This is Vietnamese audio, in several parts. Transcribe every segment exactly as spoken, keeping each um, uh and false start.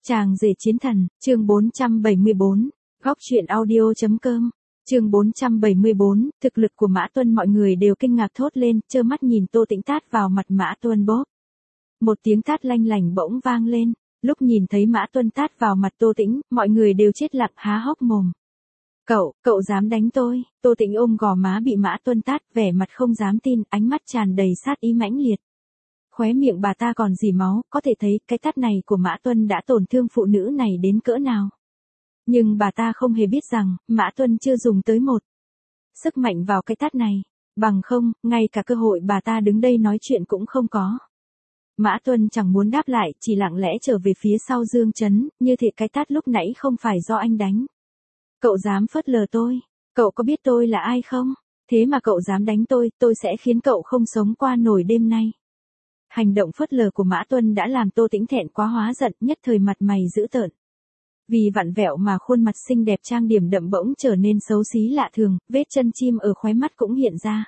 Chàng rể chiến thần, chương bốn trăm bảy mươi bốn, góc truyện audio.com, chương bốn trăm bảy mươi bốn, thực lực của Mã Tuân. Mọi người đều kinh ngạc thốt lên, trơ mắt nhìn Tô Tĩnh tát vào mặt Mã Tuân bóp. Một tiếng tát lanh lảnh bỗng vang lên, lúc nhìn thấy Mã Tuân tát vào mặt Tô Tĩnh, mọi người đều chết lặng há hốc mồm. Cậu, cậu dám đánh tôi? Tô Tĩnh ôm gò má bị Mã Tuân tát, vẻ mặt không dám tin, ánh mắt tràn đầy sát ý mãnh liệt. Khóe miệng bà ta còn rỉ máu, có thể thấy cái tát này của Mã Tuân đã tổn thương phụ nữ này đến cỡ nào. Nhưng bà ta không hề biết rằng, Mã Tuân chưa dùng tới một sức mạnh vào cái tát này, bằng không, ngay cả cơ hội bà ta đứng đây nói chuyện cũng không có. Mã Tuân chẳng muốn đáp lại, chỉ lặng lẽ trở về phía sau Dương Chấn, như thể cái tát lúc nãy không phải do anh đánh. Cậu dám phớt lờ tôi, cậu có biết tôi là ai không? Thế mà cậu dám đánh tôi, tôi sẽ khiến cậu không sống qua nổi đêm nay. Hành động phớt lờ của Mã Tuân đã làm Tô Tĩnh thẹn quá hóa giận, nhất thời mặt mày dữ tợn. Vì vặn vẹo mà khuôn mặt xinh đẹp trang điểm đậm bỗng trở nên xấu xí lạ thường, vết chân chim ở khóe mắt cũng hiện ra.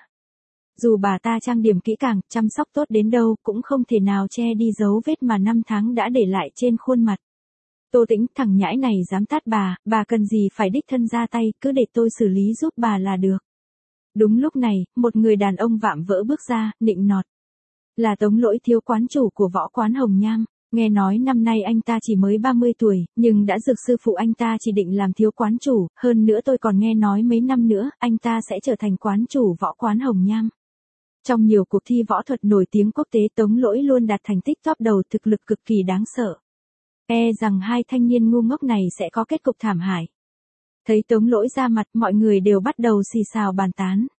Dù bà ta trang điểm kỹ càng, chăm sóc tốt đến đâu, cũng không thể nào che đi dấu vết mà năm tháng đã để lại trên khuôn mặt. Tô Tĩnh, thằng nhãi này dám tát bà, bà cần gì phải đích thân ra tay, cứ để tôi xử lý giúp bà là được. Đúng lúc này, một người đàn ông vạm vỡ bước ra, nịnh nọt. Là Tống Lỗi, thiếu quán chủ của võ quán Hồng Nham. Nghe nói năm nay anh ta chỉ mới ba mươi tuổi, nhưng đã được sư phụ anh ta chỉ định làm thiếu quán chủ, hơn nữa tôi còn nghe nói mấy năm nữa, anh ta sẽ trở thành quán chủ võ quán Hồng Nham. Trong nhiều cuộc thi võ thuật nổi tiếng quốc tế, Tống Lỗi luôn đạt thành tích top đầu, thực lực cực kỳ đáng sợ. E rằng hai thanh niên ngu ngốc này sẽ có kết cục thảm hại. Thấy Tống Lỗi ra mặt, mọi người đều bắt đầu xì xào bàn tán.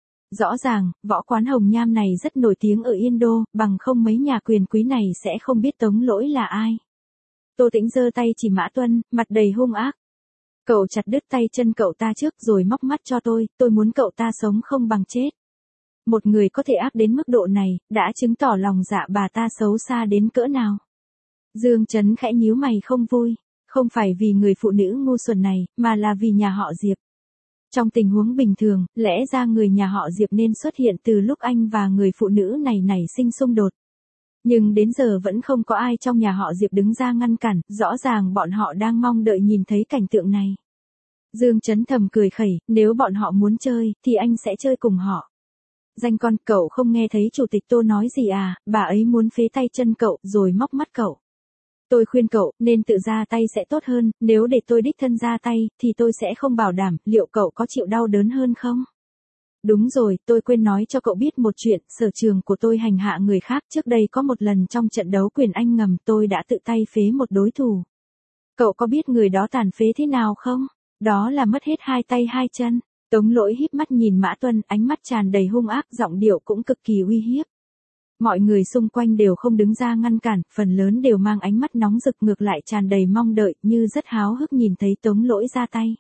Rõ ràng, võ quán Hồng Nham này rất nổi tiếng ở Yên Đô, bằng không mấy nhà quyền quý này sẽ không biết Tống Lỗi là ai. Tô Tĩnh giơ tay chỉ Mã Tuân, mặt đầy hung ác. Cậu chặt đứt tay chân cậu ta trước rồi móc mắt cho tôi, tôi muốn cậu ta sống không bằng chết. Một người có thể ác đến mức độ này, đã chứng tỏ lòng dạ bà ta xấu xa đến cỡ nào. Dương Chấn khẽ nhíu mày không vui, không phải vì người phụ nữ ngu xuẩn này, mà là vì nhà họ Diệp. Trong tình huống bình thường, lẽ ra người nhà họ Diệp nên xuất hiện từ lúc anh và người phụ nữ này nảy sinh xung đột. Nhưng đến giờ vẫn không có ai trong nhà họ Diệp đứng ra ngăn cản, rõ ràng bọn họ đang mong đợi nhìn thấy cảnh tượng này. Dương Chấn thầm cười khẩy, nếu bọn họ muốn chơi, thì anh sẽ chơi cùng họ. Danh con, cậu không nghe thấy chủ tịch Tô nói gì à, bà ấy muốn phế tay chân cậu, rồi móc mắt cậu. Tôi khuyên cậu, nên tự ra tay sẽ tốt hơn, nếu để tôi đích thân ra tay, thì tôi sẽ không bảo đảm, liệu cậu có chịu đau đớn hơn không? Đúng rồi, tôi quên nói cho cậu biết một chuyện, sở trường của tôi hành hạ người khác, trước đây có một lần trong trận đấu quyền Anh ngầm tôi đã tự tay phế một đối thủ. Cậu có biết người đó tàn phế thế nào không? Đó là mất hết hai tay hai chân. Tống Lỗi híp mắt nhìn Mã Tuân, ánh mắt tràn đầy hung ác, giọng điệu cũng cực kỳ uy hiếp. Mọi người xung quanh đều không đứng ra ngăn cản, phần lớn đều mang ánh mắt nóng rực, ngược lại tràn đầy mong đợi, như rất háo hức nhìn thấy Tống Lỗi ra tay.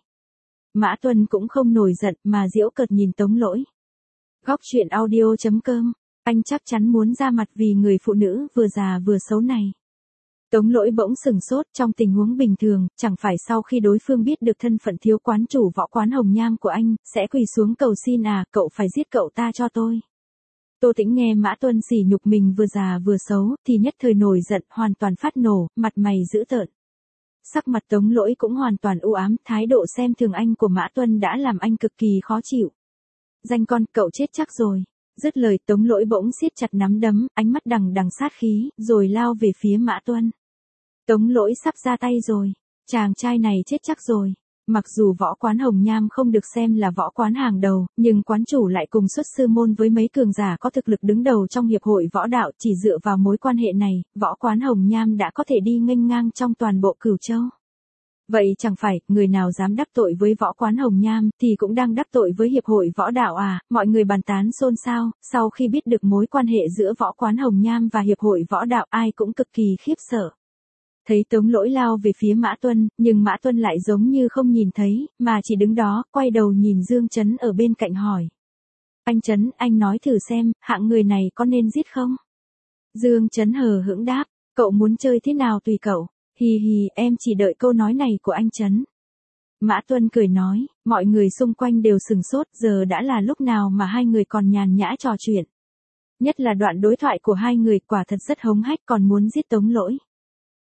Mã Tuân cũng không nổi giận, mà giễu cợt nhìn Tống Lỗi. Góc truyện audio.com, anh chắc chắn muốn ra mặt vì người phụ nữ vừa già vừa xấu này. Tống Lỗi bỗng sừng sốt, trong tình huống bình thường, chẳng phải sau khi đối phương biết được thân phận thiếu quán chủ võ quán Hồng Nham của anh, sẽ quỳ xuống cầu xin à, cậu phải giết cậu ta cho tôi. Tô Tĩnh nghe Mã Tuân sỉ nhục mình vừa già vừa xấu, thì nhất thời nổi giận, hoàn toàn phát nổ, mặt mày dữ tợn. Sắc mặt Tống Lỗi cũng hoàn toàn u ám, thái độ xem thường anh của Mã Tuân đã làm anh cực kỳ khó chịu. Danh con, cậu chết chắc rồi. Dứt lời, Tống Lỗi bỗng siết chặt nắm đấm, ánh mắt đằng đằng sát khí, rồi lao về phía Mã Tuân. Tống Lỗi sắp ra tay rồi, chàng trai này chết chắc rồi. Mặc dù võ quán Hồng Nham không được xem là võ quán hàng đầu, nhưng quán chủ lại cùng xuất sư môn với mấy cường giả có thực lực đứng đầu trong hiệp hội võ đạo, chỉ dựa vào mối quan hệ này, võ quán Hồng Nham đã có thể đi nghênh ngang trong toàn bộ Cửu Châu. Vậy chẳng phải, người nào dám đắc tội với võ quán Hồng Nham, thì cũng đang đắc tội với hiệp hội võ đạo à, mọi người bàn tán xôn xao, sau khi biết được mối quan hệ giữa võ quán Hồng Nham và hiệp hội võ đạo, ai cũng cực kỳ khiếp sợ. Thấy Tống Lỗi lao về phía Mã Tuân, nhưng Mã Tuân lại giống như không nhìn thấy, mà chỉ đứng đó, quay đầu nhìn Dương Chấn ở bên cạnh hỏi. Anh Chấn, anh nói thử xem, hạng người này có nên giết không? Dương Chấn hờ hững đáp, cậu muốn chơi thế nào tùy cậu, hì hì, em chỉ đợi câu nói này của anh Chấn. Mã Tuân cười nói, mọi người xung quanh đều sừng sốt, giờ đã là lúc nào mà hai người còn nhàn nhã trò chuyện. Nhất là đoạn đối thoại của hai người quả thật rất hống hách, còn muốn giết Tống Lỗi.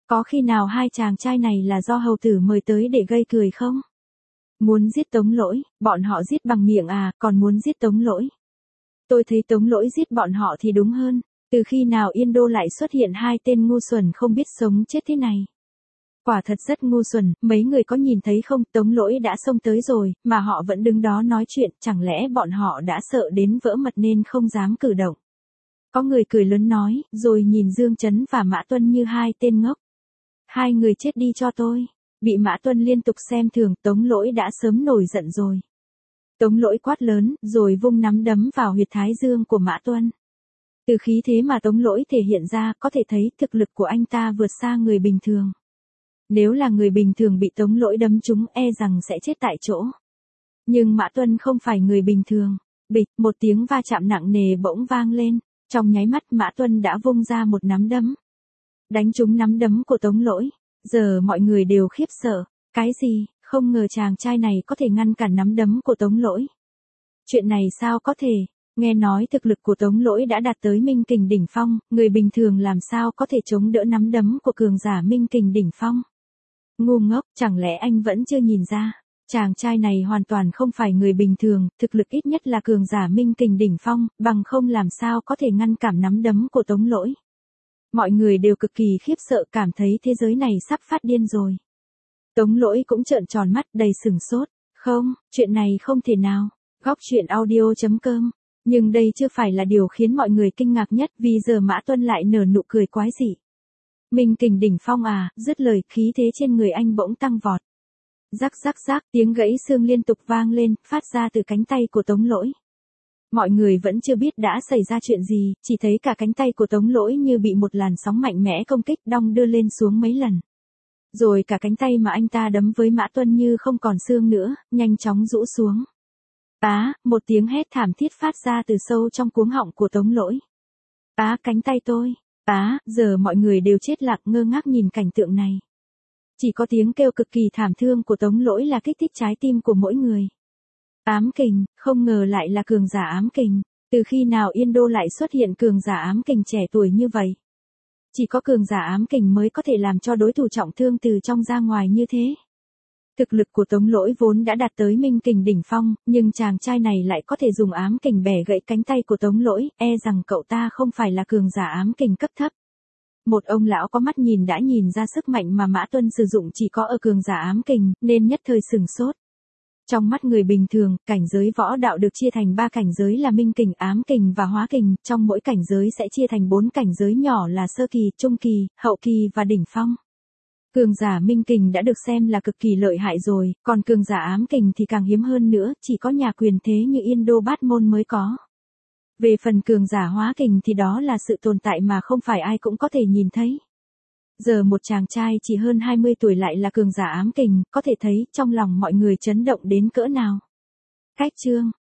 Có khi nào hai chàng trai này là do hầu tử mời tới để gây cười không? Muốn giết Tống Lỗi, bọn họ giết bằng miệng à, còn muốn giết Tống Lỗi. Tôi thấy Tống Lỗi giết bọn họ thì đúng hơn, từ khi nào Yên Đô lại xuất hiện hai tên ngu xuẩn không biết sống chết thế này. Quả thật rất ngu xuẩn, mấy người có nhìn thấy không, Tống Lỗi đã xông tới rồi, mà họ vẫn đứng đó nói chuyện, chẳng lẽ bọn họ đã sợ đến vỡ mật nên không dám cử động. Có người cười lớn nói, rồi nhìn Dương Chấn và Mã Tuân như hai tên ngốc. Hai người chết đi cho tôi. Bị Mã Tuân liên tục xem thường, Tống Lỗi đã sớm nổi giận rồi. Tống Lỗi quát lớn, rồi vung nắm đấm vào huyệt thái dương của Mã Tuân. Từ khí thế mà Tống Lỗi thể hiện ra, có thể thấy thực lực của anh ta vượt xa người bình thường. Nếu là người bình thường bị Tống Lỗi đấm trúng e rằng sẽ chết tại chỗ. Nhưng Mã Tuân không phải người bình thường. Bịch, một tiếng va chạm nặng nề bỗng vang lên. Trong nháy mắt Mã Tuân đã vung ra một nắm đấm. Đánh trúng nắm đấm của Tống Lỗi. Giờ mọi người đều khiếp sợ. Cái gì, không ngờ chàng trai này có thể ngăn cản nắm đấm của Tống Lỗi. Chuyện này sao có thể, nghe nói thực lực của Tống Lỗi đã đạt tới minh kình đỉnh phong, người bình thường làm sao có thể chống đỡ nắm đấm của cường giả minh kình đỉnh phong. Ngu ngốc, chẳng lẽ anh vẫn chưa nhìn ra, chàng trai này hoàn toàn không phải người bình thường, thực lực ít nhất là cường giả minh kình đỉnh phong, bằng không làm sao có thể ngăn cản nắm đấm của Tống Lỗi. Mọi người đều cực kỳ khiếp sợ, cảm thấy thế giới này sắp phát điên rồi. Tống Lỗi cũng trợn tròn mắt đầy sừng sốt. Không, chuyện này không thể nào. Góc truyện audio chấm com. Nhưng đây chưa phải là điều khiến mọi người kinh ngạc nhất, vì giờ Mã Tuân lại nở nụ cười quái dị. Minh kình đỉnh phong à, dứt lời khí thế trên người anh bỗng tăng vọt. Rắc rắc rắc, tiếng gãy xương liên tục vang lên, phát ra từ cánh tay của Tống Lỗi. Mọi người vẫn chưa biết đã xảy ra chuyện gì, chỉ thấy cả cánh tay của Tống Lỗi như bị một làn sóng mạnh mẽ công kích đong đưa lên xuống mấy lần. Rồi cả cánh tay mà anh ta đấm với Mã Tuân như không còn xương nữa, nhanh chóng rũ xuống. Á, một tiếng hét thảm thiết phát ra từ sâu trong cuống họng của Tống Lỗi. Á, cánh tay tôi. Á, giờ mọi người đều chết lặng ngơ ngác nhìn cảnh tượng này. Chỉ có tiếng kêu cực kỳ thảm thương của Tống Lỗi là kích thích trái tim của mỗi người. Ám kình, không ngờ lại là cường giả ám kình. Từ khi nào Yên Đô lại xuất hiện cường giả ám kình trẻ tuổi như vậy? Chỉ có cường giả ám kình mới có thể làm cho đối thủ trọng thương từ trong ra ngoài như thế. Thực lực của Tống Lỗi vốn đã đạt tới minh kình đỉnh phong, nhưng chàng trai này lại có thể dùng ám kình bẻ gãy cánh tay của Tống Lỗi, e rằng cậu ta không phải là cường giả ám kình cấp thấp. Một ông lão có mắt nhìn đã nhìn ra sức mạnh mà Mã Tuân sử dụng chỉ có ở cường giả ám kình, nên nhất thời sừng sốt. Trong mắt người bình thường, cảnh giới võ đạo được chia thành ba cảnh giới là minh kình, ám kình và hóa kình, trong mỗi cảnh giới sẽ chia thành bốn cảnh giới nhỏ là sơ kỳ, trung kỳ, hậu kỳ và đỉnh phong. Cường giả minh kình đã được xem là cực kỳ lợi hại rồi, còn cường giả ám kình thì càng hiếm hơn nữa, chỉ có nhà quyền thế như Yên Đô Bát Môn mới có. Về phần cường giả hóa kình thì đó là sự tồn tại mà không phải ai cũng có thể nhìn thấy. Giờ một chàng trai chỉ hơn hai mươi tuổi lại là cường giả ám kình, có thể thấy trong lòng mọi người chấn động đến cỡ nào. Cách chương